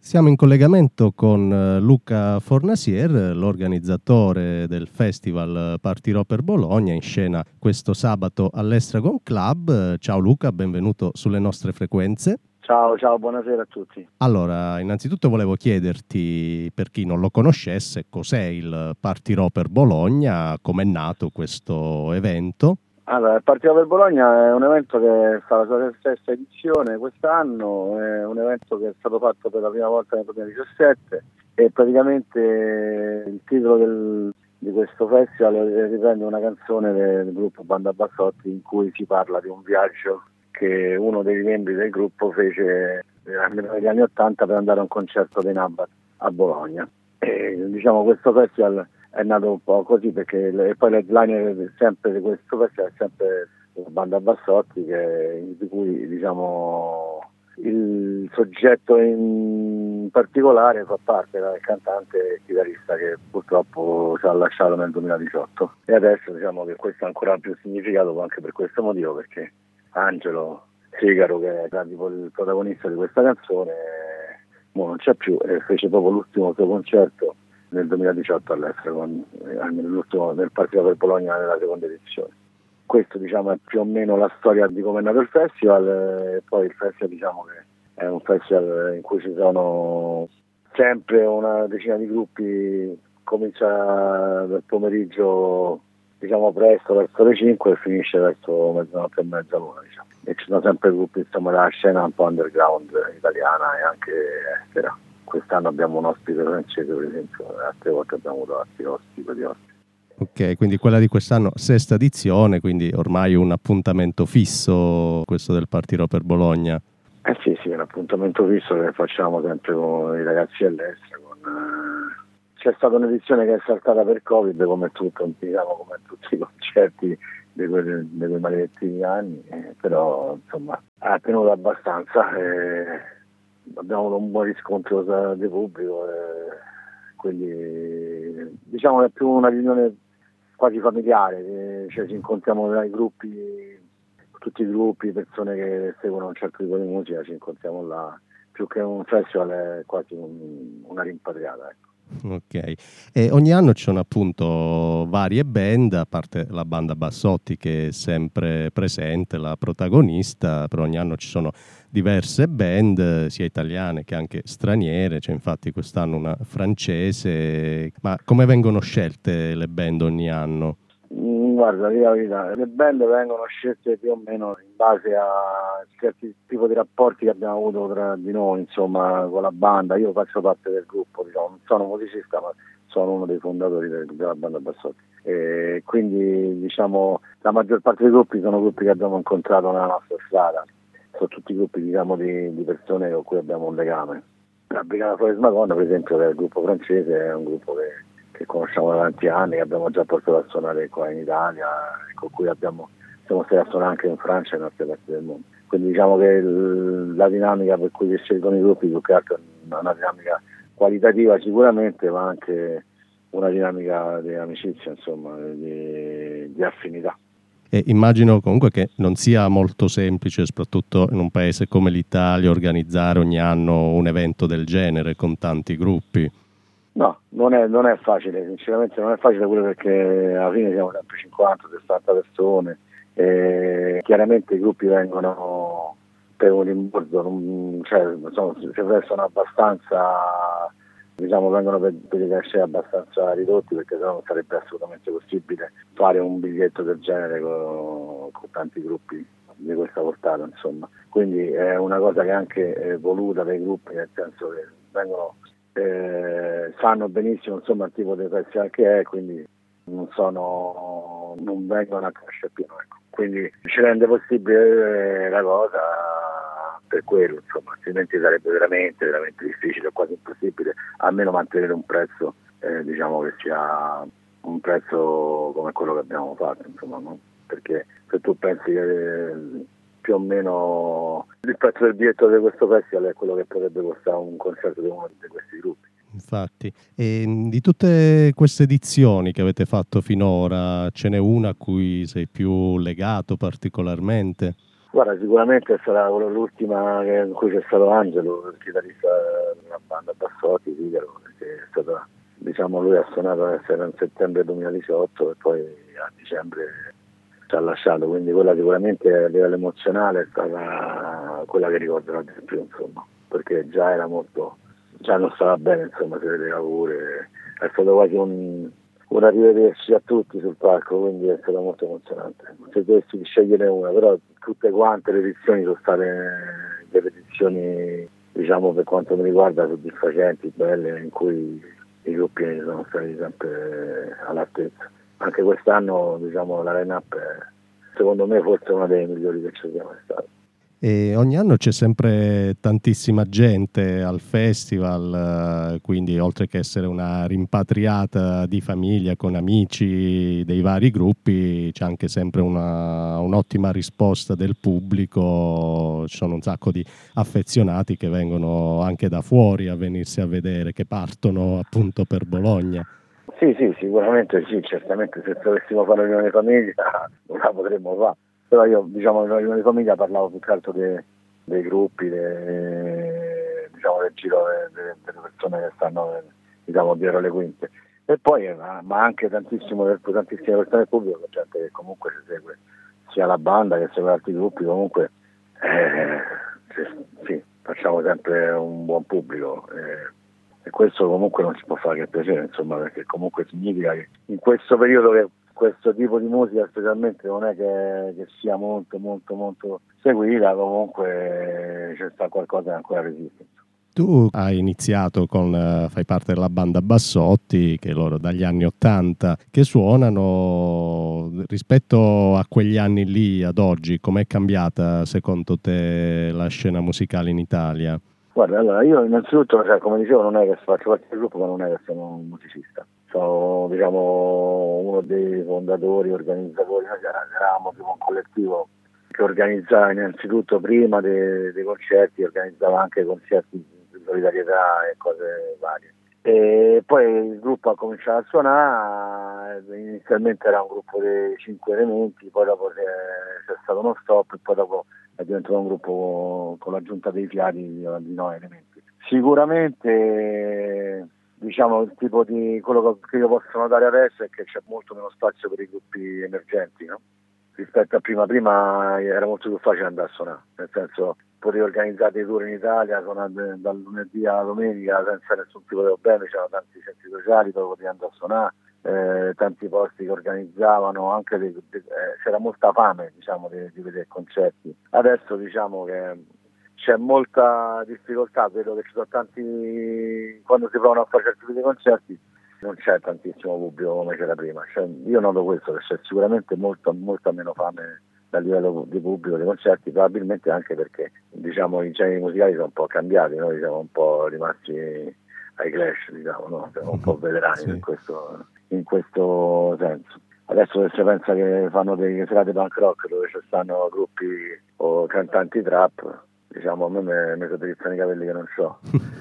Siamo in collegamento con Luca Fornasier, l'organizzatore del festival Partirò per Bologna, in scena questo sabato all'Estragon Club. Ciao Luca, benvenuto sulle nostre frequenze. Ciao, buonasera a tutti. Allora, innanzitutto volevo chiederti, per chi non lo conoscesse, cos'è il Partirò per Bologna, com'è nato questo evento? Allora, il Partirò per Bologna è un evento che fa la sua sesta edizione quest'anno, è un evento che è stato fatto per la prima volta nel 2017 e praticamente il titolo di questo festival riprende una canzone del gruppo Banda Bassotti in cui si parla di un viaggio che uno dei membri del gruppo fece negli anni '80 per andare a un concerto dei Nabat a Bologna. E, questo festival è nato un po' così perché poi l'headliner sempre di questo festival è sempre la Banda Bassotti, di cui il soggetto in particolare fa parte del cantante e chitarrista che purtroppo ci ha lasciato nel 2018 e adesso che questo ha ancora più significato anche per questo motivo, perché Angelo Figaro, che era tipo il protagonista di questa canzone, non c'è più e fece proprio l'ultimo suo concerto nel 2018 all'estero, nel Partirò per Bologna nella seconda edizione. Questo è più o meno la storia di come è nato il festival, e poi il festival che è un festival in cui ci sono sempre una decina di gruppi, comincia dal pomeriggio presto verso le 5 e finisce verso mezzanotte e mezza l'una, e ci sono sempre gruppi della scena un po' underground italiana e anche estera. Quest'anno abbiamo un ospite francese, per esempio, altre volte abbiamo avuto altri ospiti. Ok, quindi quella di quest'anno, sesta edizione, quindi ormai un appuntamento fisso questo del Partirò per Bologna. Sì, è un appuntamento fisso che facciamo sempre con i ragazzi all'estero. C'è stata un'edizione che è saltata per Covid, come tutti i concerti di quei maledetti anni, però insomma ha tenuto abbastanza. Abbiamo avuto un buon riscontro del pubblico, quindi è più una riunione quasi familiare, ci incontriamo dai gruppi, tutti i gruppi, persone che seguono un certo tipo di musica, ci incontriamo là, più che un festival è quasi una rimpatriata, ecco. Ok, e ogni anno ci sono appunto varie band, a parte la Banda Bassotti che è sempre presente, la protagonista, però ogni anno ci sono diverse band, sia italiane che anche straniere, c'è infatti quest'anno una francese. Ma come vengono scelte le band ogni anno? Guarda, la verità, le band vengono scelte più o meno in base a certi tipo di rapporti che abbiamo avuto tra di noi, insomma, con la banda. Io faccio parte del gruppo, non sono musicista, ma sono uno dei fondatori della Banda Bassotti. E quindi, la maggior parte dei gruppi sono gruppi che abbiamo incontrato nella nostra strada. Sono tutti gruppi, di persone con cui abbiamo un legame. La Brigata Flores Magonna, per esempio, che è il gruppo francese, è un gruppo che conosciamo da tanti anni, che abbiamo già portato a suonare qua in Italia, con cui siamo stati a suonare anche in Francia e in altre parti del mondo. Quindi che la dinamica per cui si scelgono i gruppi più che altro è una dinamica qualitativa sicuramente, ma anche una dinamica di amicizia, insomma, di affinità. E immagino comunque che non sia molto semplice, soprattutto in un paese come l'Italia, organizzare ogni anno un evento del genere con tanti gruppi. No, non è facile, sinceramente non è facile, pure perché alla fine siamo sempre 50-60 persone e chiaramente i gruppi vengono per un rimborso, si prestano abbastanza, vengono per dei cachet abbastanza ridotti, perché sennò non sarebbe assolutamente possibile fare un biglietto del genere con tanti gruppi di questa portata, insomma. Quindi è una cosa che è anche voluta dai gruppi, nel senso che sanno benissimo, insomma, il tipo di festival che è, quindi non vengono a crescere pieno, ecco. Quindi ci rende possibile la cosa per quello, insomma, altrimenti sarebbe veramente, veramente difficile, quasi impossibile, almeno mantenere un prezzo, che sia un prezzo come quello che abbiamo fatto, insomma, no? Perché se tu pensi che più o meno il prezzo del biglietto di questo festival è quello che potrebbe costare un concerto di uno di questi gruppi. Infatti, e di tutte queste edizioni che avete fatto finora, ce n'è una a cui sei più legato particolarmente? Guarda, sicuramente sarà l'ultima in cui c'è stato Angelo, il chitarrista della banda Bassotti, Figaro, che è stata, diciamo, lui ha suonato nel settembre 2018 e poi a dicembre ci ha lasciato, quindi quella sicuramente a livello emozionale è stata quella che ricorderò di più, insomma, perché già non stava bene, insomma, si vedeva pure, è stato quasi un rivederci a tutti sul palco, quindi è stato molto emozionante. Se dovessi scegliere una, però tutte quante le edizioni sono state delle edizioni, diciamo, per quanto mi riguarda, soddisfacenti, belle, in cui i gruppi sono stati sempre all'altezza. Anche quest'anno, diciamo, la line-up è, secondo me, forse una delle migliori che ci sia mai stata. E ogni anno c'è sempre tantissima gente al festival, quindi oltre che essere una rimpatriata di famiglia con amici dei vari gruppi, c'è anche sempre un'ottima risposta del pubblico, ci sono un sacco di affezionati che vengono anche da fuori a venirsi a vedere, che partono appunto per Bologna. Sì, sicuramente sì, certamente se dovessimo fare una riunione di famiglia non la potremmo fare. Però io, diciamo, nella riunione di famiglia parlavo più che altro dei gruppi, diciamo, del giro delle persone che stanno, diciamo, dietro le quinte. E poi, ma anche tantissime persone del pubblico, gente che comunque si segue sia la banda che segue altri gruppi, comunque sì, facciamo sempre un buon pubblico. E questo comunque non si può fare che piacere, insomma, perché comunque significa che in questo periodo che questo tipo di musica specialmente non è che sia molto seguita, comunque c'è sta qualcosa che ancora resiste. Tu hai iniziato fai parte della banda Bassotti, che loro dagli anni '80 che suonano. Rispetto a quegli anni lì ad oggi, com'è cambiata secondo te la scena musicale in Italia? Guarda, allora io innanzitutto, cioè, come dicevo, non è che faccio parte del gruppo, ma non è che sono un musicista. Sono, diciamo, uno dei fondatori, organizzatori. Noi eravamo tipo un collettivo che organizzava innanzitutto prima dei concerti, organizzava anche concerti di solidarietà e cose varie. E poi il gruppo ha cominciato a suonare, inizialmente era un gruppo di 5 elementi, poi dopo c'è stato uno stop e poi dopo è diventato un gruppo con l'aggiunta dei fiati di 9 elementi. Sicuramente, diciamo, il tipo di quello che io posso notare adesso è che c'è molto meno spazio per i gruppi emergenti, no? Rispetto a prima era molto più facile andare a suonare, nel senso potevi organizzare dei tour in Italia dal lunedì alla domenica senza nessun tipo di problemi, c'erano tanti centri sociali dove potevi andare a suonare, tanti posti che organizzavano, anche c'era molta fame, diciamo, di vedere concerti. Adesso diciamo che c'è molta difficoltà, vedo che ci sono tanti, quando si provano a fare certi tipi di concerti non c'è tantissimo pubblico come c'era prima, cioè, io noto questo, che c'è sicuramente molta meno fame a livello di pubblico dei concerti, probabilmente anche perché, diciamo, i generi musicali sono un po' cambiati, noi siamo un po' rimasti ai Clash, diciamo, no? Siamo un po' veterani sì. in questo senso. Adesso se si pensa che fanno dei serate punk rock dove ci stanno gruppi o cantanti trap, diciamo, a me mi drizzano i capelli che non so.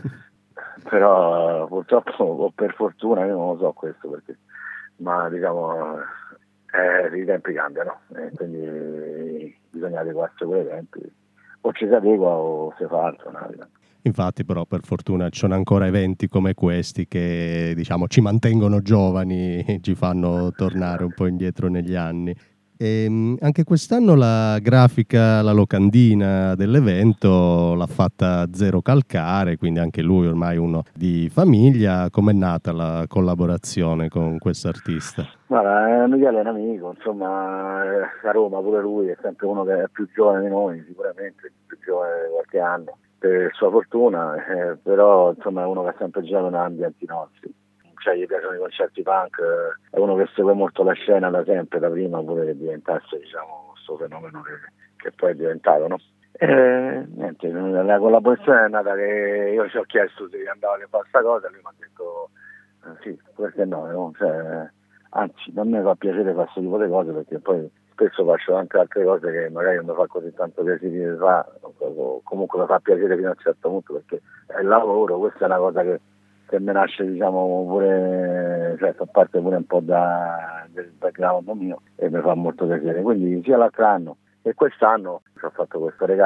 Però purtroppo o per fortuna io non lo so questo perché, ma diciamo i tempi cambiano, quindi bisogna adeguarsi a quei tempi, o ci si adegua o si fa altro. Infatti però per fortuna ci sono ancora eventi come questi che, diciamo, ci mantengono giovani, ci fanno tornare un po' indietro negli anni. E anche quest'anno la grafica, la locandina dell'evento l'ha fatta Zero Calcare, quindi anche lui ormai uno di famiglia. Com'è nata la collaborazione con questo artista? Guarda, Michele è un amico, insomma, a Roma pure lui, è sempre uno che è più giovane di noi, sicuramente più giovane di qualche anno, per sua fortuna, però insomma è uno che ha sempre girato in ambienti nostri. Cioè, gli piacciono i concerti punk, è uno che segue molto la scena da sempre, da prima, pure che diventasse, diciamo, questo fenomeno che poi è diventato, no? Niente, la collaborazione è nata che io ci ho chiesto se andava a fare questa cosa e lui mi ha detto sì, perché no? Cioè, anzi, a me fa piacere fare questo tipo di cose perché poi spesso faccio anche altre cose che magari non mi fa così tanto piacere di fare, comunque mi fa piacere fino a un certo punto perché è il lavoro, questa è una cosa che mi nasce, diciamo, pure, cioè fa parte pure un po' del background mio e mi fa molto piacere, quindi sia l'altro anno e quest'anno ci ho fatto questo regalo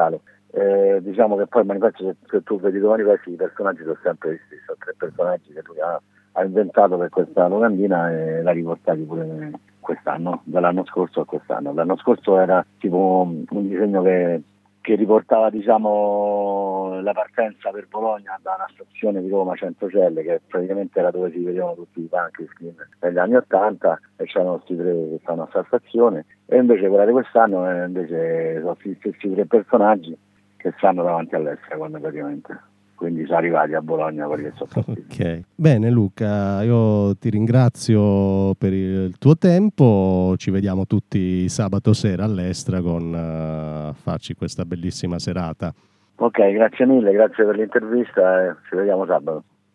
Diciamo che poi il manifesto, se tu vedi i tuoi manifesti, i personaggi sono sempre gli stessi, sono 3 personaggi che lui ha inventato per questa locandina e l'ha riportati pure quest'anno, dall'anno scorso a quest'anno. L'anno scorso era tipo un disegno che riportava, diciamo, la partenza per Bologna da una stazione di Roma Centocelle, che praticamente era dove si vedevano tutti i punk negli anni '80, e c'erano questi 3 che stanno a questa stazione, e invece quella di quest'anno invece sono gli stessi 3 personaggi che stanno davanti all'Hexagon praticamente. Quindi sono arrivati a Bologna quelli che sono partiti. Ok, bene Luca, io ti ringrazio per il tuo tempo, ci vediamo tutti sabato sera all'Estragon a farci questa bellissima serata. Ok, grazie mille, grazie per l'intervista e ci vediamo sabato.